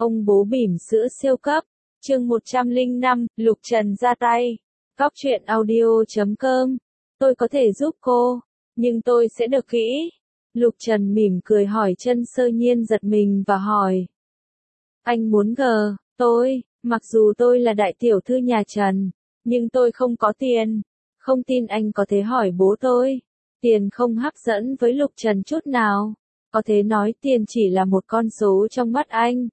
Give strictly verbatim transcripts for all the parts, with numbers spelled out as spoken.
Ông bố bỉm sữa siêu cấp, chương một trăm lẻ năm, Lục Trần ra tay. Cóc truyện audio chấm com. Tôi có thể giúp cô, nhưng tôi sẽ được kỹ. Lục Trần mỉm cười hỏi. Chân Sơ Nhiên giật mình và hỏi. Anh muốn gờ, tôi, mặc dù tôi là đại tiểu thư nhà Trần, nhưng tôi không có tiền. Không tin anh có thể hỏi bố tôi. Tiền không hấp dẫn với Lục Trần chút nào. Có thể nói tiền chỉ là một con số trong mắt anh.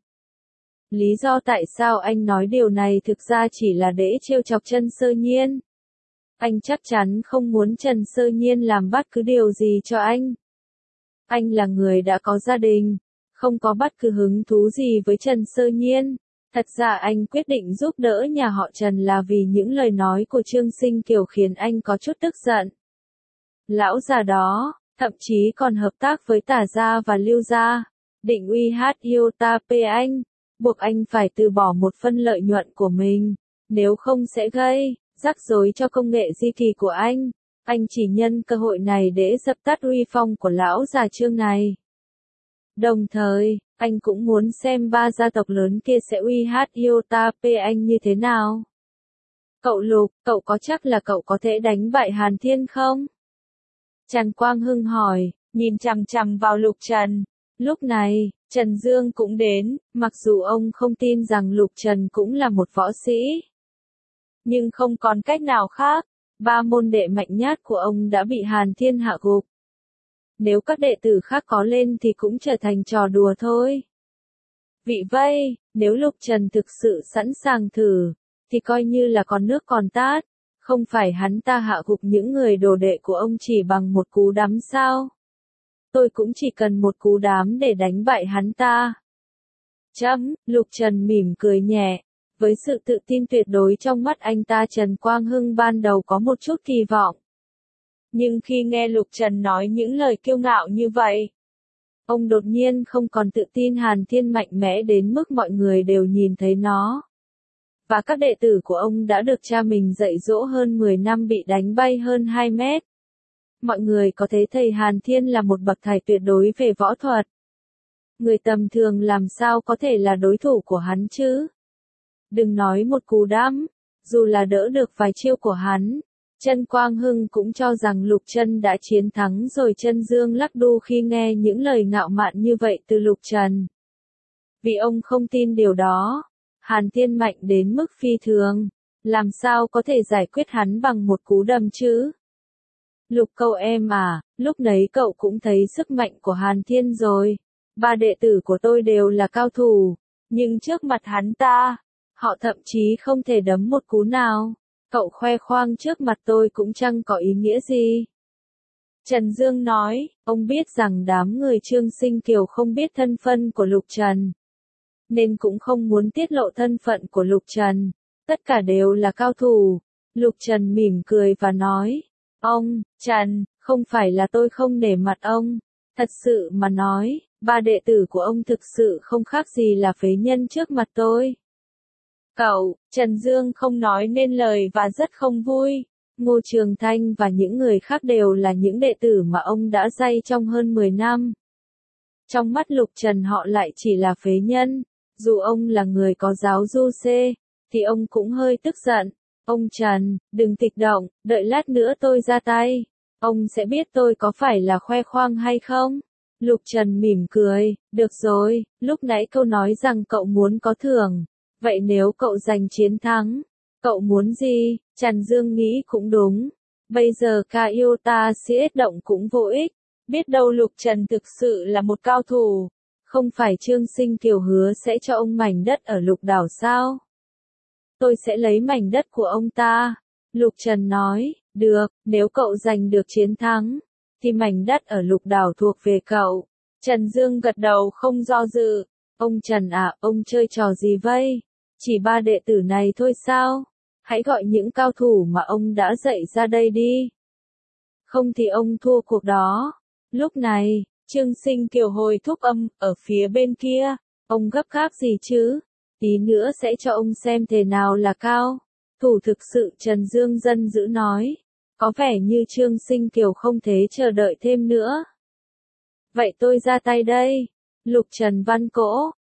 Lý do tại sao anh nói điều này thực ra chỉ là để trêu chọc Chân Sơ Nhiên. Anh chắc chắn không muốn Trần Sơ Nhiên làm bất cứ điều gì cho anh. Anh là người đã có gia đình, không có bất cứ hứng thú gì với Trần Sơ Nhiên. Thật ra anh quyết định giúp đỡ nhà họ Trần là vì những lời nói của Trương Sinh Kiều khiến anh có chút tức giận. Lão già đó, thậm chí còn hợp tác với Tả gia và Lưu gia, định uy hát yêu ta pê anh, buộc anh phải từ bỏ một phân lợi nhuận của mình, nếu không sẽ gây rắc rối cho công nghệ di kỳ của anh. Anh chỉ nhân cơ hội này để dập tắt uy phong của lão già Trương này. Đồng thời, anh cũng muốn xem ba gia tộc lớn kia sẽ uy hát yêu ta pê anh như thế nào. Cậu Lục, cậu có chắc là cậu có thể đánh bại Hàn Thiên không? Trần Quang Hưng hỏi, nhìn chằm chằm vào Lục Trần. Lúc này, Trần Dương cũng đến, mặc dù ông không tin rằng Lục Trần cũng là một võ sĩ. Nhưng không còn cách nào khác, ba môn đệ mạnh nhất của ông đã bị Hàn Thiên hạ gục. Nếu các đệ tử khác có lên thì cũng trở thành trò đùa thôi. Vì vậy, nếu Lục Trần thực sự sẵn sàng thử, thì coi như là còn nước còn tát. Không phải hắn ta hạ gục những người đồ đệ của ông chỉ bằng một cú đấm sao? Tôi cũng chỉ cần một cú đấm để đánh bại hắn ta. Chấm, Lục Trần mỉm cười nhẹ. Với sự tự tin tuyệt đối trong mắt anh ta, Trần Quang Hưng ban đầu có một chút kỳ vọng. Nhưng khi nghe Lục Trần nói những lời kiêu ngạo như vậy, ông đột nhiên không còn tự tin Hàn Thiên mạnh mẽ đến mức mọi người đều nhìn thấy nó. Và các đệ tử của ông đã được cha mình dạy dỗ hơn mười năm bị đánh bay hơn hai mét. Mọi người có thấy thầy Hàn Thiên là một bậc thầy tuyệt đối về võ thuật. Người tầm thường làm sao có thể là đối thủ của hắn chứ? Đừng nói một cú đấm, dù là đỡ được vài chiêu của hắn. Trần Quang Hưng cũng cho rằng Lục Trần đã chiến thắng rồi. Trân Dương lắc đu khi nghe những lời ngạo mạn như vậy từ Lục Trần. Vì ông không tin điều đó. Hàn Thiên mạnh đến mức phi thường, làm sao có thể giải quyết hắn bằng một cú đấm chứ? Lục cậu em à, lúc nấy cậu cũng thấy sức mạnh của Hàn Thiên rồi. Ba đệ tử của tôi đều là cao thủ, nhưng trước mặt hắn ta, họ thậm chí không thể đấm một cú nào. Cậu khoe khoang trước mặt tôi cũng chẳng có ý nghĩa gì. Trần Dương nói, ông biết rằng đám người Trương Sinh Kiều không biết thân phận của Lục Trần, nên cũng không muốn tiết lộ thân phận của Lục Trần. Tất cả đều là cao thủ. Lục Trần mỉm cười và nói, ông, Trần, không phải là tôi không nể mặt ông. Thật sự mà nói, ba đệ tử của ông thực sự không khác gì là phế nhân trước mặt tôi. Cậu, Trần Dương không nói nên lời và rất không vui. Ngô Trường Thanh và những người khác đều là những đệ tử mà ông đã dạy trong hơn mười năm. Trong mắt Lục Trần họ lại chỉ là phế nhân. Dù ông là người có giáo du xê, thì ông cũng hơi tức giận. Ông Trần, đừng kích động, đợi lát nữa tôi ra tay. Ông sẽ biết tôi có phải là khoe khoang hay không? Lục Trần mỉm cười, được rồi, lúc nãy cậu nói rằng cậu muốn có thưởng. Vậy nếu cậu giành chiến thắng, cậu muốn gì? Trần Dương nghĩ cũng đúng. Bây giờ ca yêu ta siết động cũng vô ích. Biết đâu Lục Trần thực sự là một cao thủ. Không phải Trương Sinh Kiều hứa sẽ cho ông mảnh đất ở Lục Đảo sao? Tôi sẽ lấy mảnh đất của ông ta. Lục Trần nói, được, nếu cậu giành được chiến thắng, thì mảnh đất ở Lục Đảo thuộc về cậu. Trần Dương gật đầu không do dự. Ông Trần à, ông chơi trò gì vậy? Chỉ ba đệ tử này thôi sao? Hãy gọi những cao thủ mà ông đã dạy ra đây đi. Không thì ông thua cuộc đó. Lúc này, Trương Sinh Kiều hồi thúc âm, ở phía bên kia. Ông gấp gáp gì chứ? Tí nữa sẽ cho ông xem thế nào là cao thủ thực sự. Trần Dương dân dữ nói. Có vẻ như Trương Sinh Kiều không thể chờ đợi thêm nữa. Vậy tôi ra tay đây. Lục Trần văn cỗ,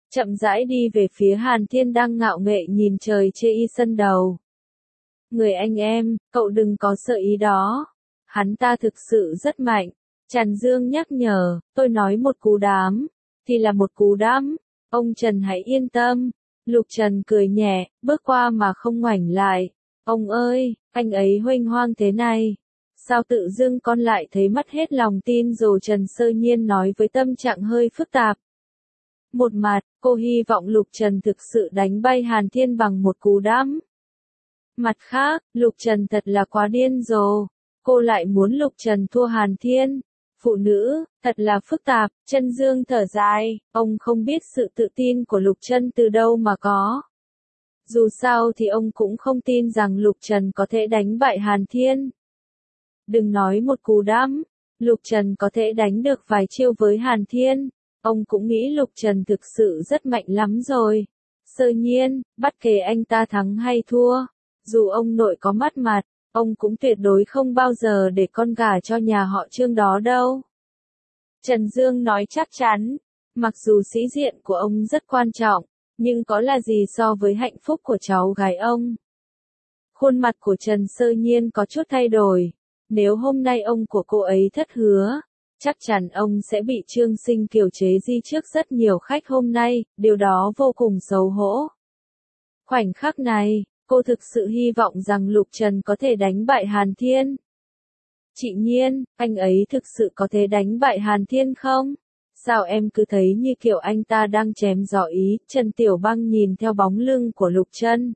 chậm rãi đi về phía Hàn Thiên đang ngạo nghễ nhìn trời chê y sân đầu. Người anh em, cậu đừng có sợ ý đó. Hắn ta thực sự rất mạnh. Trần Dương nhắc nhở, tôi nói một cú đám, thì là một cú đám. Ông Trần hãy yên tâm. Lục Trần cười nhẹ, bước qua mà không ngoảnh lại. Ông ơi, anh ấy huênh hoang thế này. Sao tự dưng con lại thấy mất hết lòng tin rồi, Trần Sơ Nhiên nói với tâm trạng hơi phức tạp. Một mặt, cô hy vọng Lục Trần thực sự đánh bay Hàn Thiên bằng một cú đắm. Mặt khác, Lục Trần thật là quá điên rồ. Cô lại muốn Lục Trần thua Hàn Thiên. Phụ nữ, thật là phức tạp. Trân Dương thở dài, ông không biết sự tự tin của Lục Trần từ đâu mà có. Dù sao thì ông cũng không tin rằng Lục Trần có thể đánh bại Hàn Thiên. Đừng nói một cú đắm, Lục Trần có thể đánh được vài chiêu với Hàn Thiên. Ông cũng nghĩ Lục Trần thực sự rất mạnh lắm rồi. Sơ Nhiên, bất kể anh ta thắng hay thua, dù ông nội có mắt mặt, ông cũng tuyệt đối không bao giờ để con gả cho nhà họ Trương đó đâu. Trần Dương nói chắc chắn, mặc dù sĩ diện của ông rất quan trọng, nhưng có là gì so với hạnh phúc của cháu gái ông. Khuôn mặt của Trần Sơ Nhiên có chút thay đổi. Nếu hôm nay ông của cô ấy thất hứa, chắc chắn ông sẽ bị Trương Sinh kiềm chế di trước rất nhiều khách hôm nay, điều đó vô cùng xấu hổ. Khoảnh khắc này, cô thực sự hy vọng rằng Lục Trần có thể đánh bại Hàn Thiên. Chị Nhiên, anh ấy thực sự có thể đánh bại Hàn Thiên không? Sao em cứ thấy như kiểu anh ta đang chém gió ý? Trần Tiểu Băng nhìn theo bóng lưng của Lục Trần.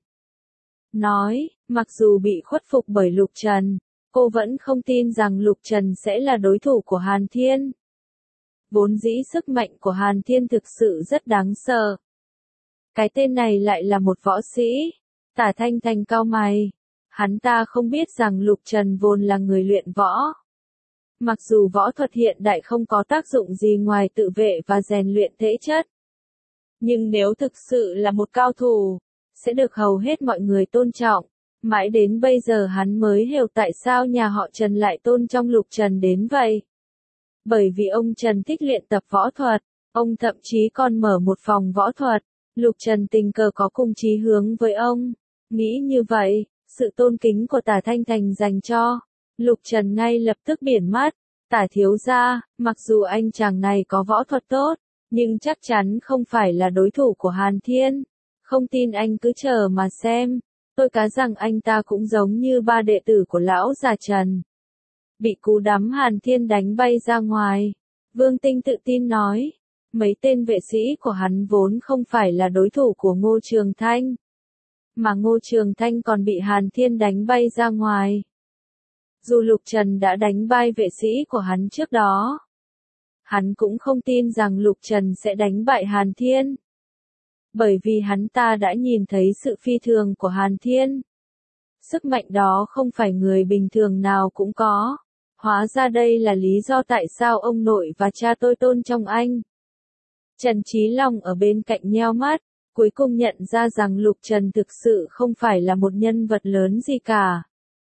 Nói, mặc dù bị khuất phục bởi Lục Trần, cô vẫn không tin rằng Lục Trần sẽ là đối thủ của Hàn Thiên. Vốn dĩ sức mạnh của Hàn Thiên thực sự rất đáng sợ. Cái tên này lại là một võ sĩ. Tả Thanh Thanh cau mày. Hắn ta không biết rằng Lục Trần vốn là người luyện võ. Mặc dù võ thuật hiện đại không có tác dụng gì ngoài tự vệ và rèn luyện thể chất. Nhưng nếu thực sự là một cao thủ, sẽ được hầu hết mọi người tôn trọng. Mãi đến bây giờ hắn mới hiểu tại sao nhà họ Trần lại tôn trọng Lục Trần đến vậy. Bởi vì ông Trần thích luyện tập võ thuật, ông thậm chí còn mở một phòng võ thuật. Lục Trần tình cờ có cùng chí hướng với ông. Nghĩ như vậy, sự tôn kính của Tả Thanh Thành dành cho Lục Trần ngay lập tức biển mắt. Tả thiếu gia, mặc dù anh chàng này có võ thuật tốt, nhưng chắc chắn không phải là đối thủ của Hàn Thiên. Không tin anh cứ chờ mà xem. Tôi cá rằng anh ta cũng giống như ba đệ tử của lão già Trần. Bị cú đắm Hàn Thiên đánh bay ra ngoài. Vương Tinh tự tin nói. Mấy tên vệ sĩ của hắn vốn không phải là đối thủ của Ngô Trường Thanh. Mà Ngô Trường Thanh còn bị Hàn Thiên đánh bay ra ngoài. Dù Lục Trần đã đánh bay vệ sĩ của hắn trước đó, hắn cũng không tin rằng Lục Trần sẽ đánh bại Hàn Thiên. Bởi vì hắn ta đã nhìn thấy sự phi thường của Hàn Thiên. Sức mạnh đó không phải người bình thường nào cũng có. Hóa ra đây là lý do tại sao ông nội và cha tôi tôn trọng anh. Trần Chí Long ở bên cạnh nheo mắt, cuối cùng nhận ra rằng Lục Trần thực sự không phải là một nhân vật lớn gì cả,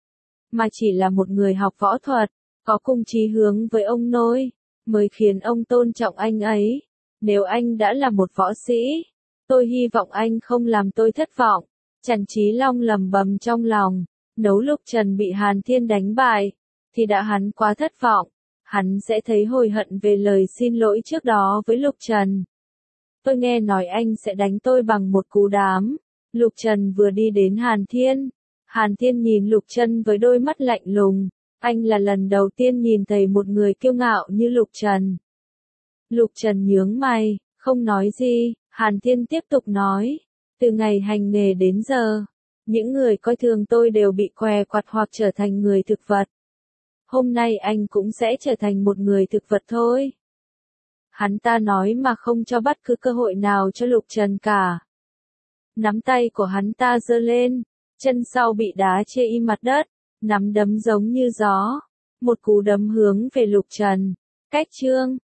mà chỉ là một người học võ thuật, có cùng chí hướng với ông nội, mới khiến ông tôn trọng anh ấy. Nếu anh đã là một võ sĩ, tôi hy vọng anh không làm tôi thất vọng. Trần Chí Long lầm bầm trong lòng, nếu Lục Trần bị Hàn Thiên đánh bại, thì đã hắn quá thất vọng, hắn sẽ thấy hối hận về lời xin lỗi trước đó với Lục Trần. Tôi nghe nói anh sẽ đánh tôi bằng một cú đám. Lục Trần vừa đi đến Hàn Thiên. Hàn Thiên nhìn Lục Trần với đôi mắt lạnh lùng. Anh là lần đầu tiên nhìn thấy một người kiêu ngạo như Lục Trần. Lục Trần nhướng mày, không nói gì. Hàn Thiên tiếp tục nói. Từ ngày hành nghề đến giờ, những người coi thường tôi đều bị què quặt hoặc trở thành người thực vật. Hôm nay anh cũng sẽ trở thành một người thực vật thôi. Hắn ta nói mà không cho bất cứ cơ hội nào cho Lục Trần cả. Nắm tay của hắn ta giơ lên, chân sau bị đá chê y mặt đất, nắm đấm giống như gió. Một cú đấm hướng về Lục Trần. Cách chương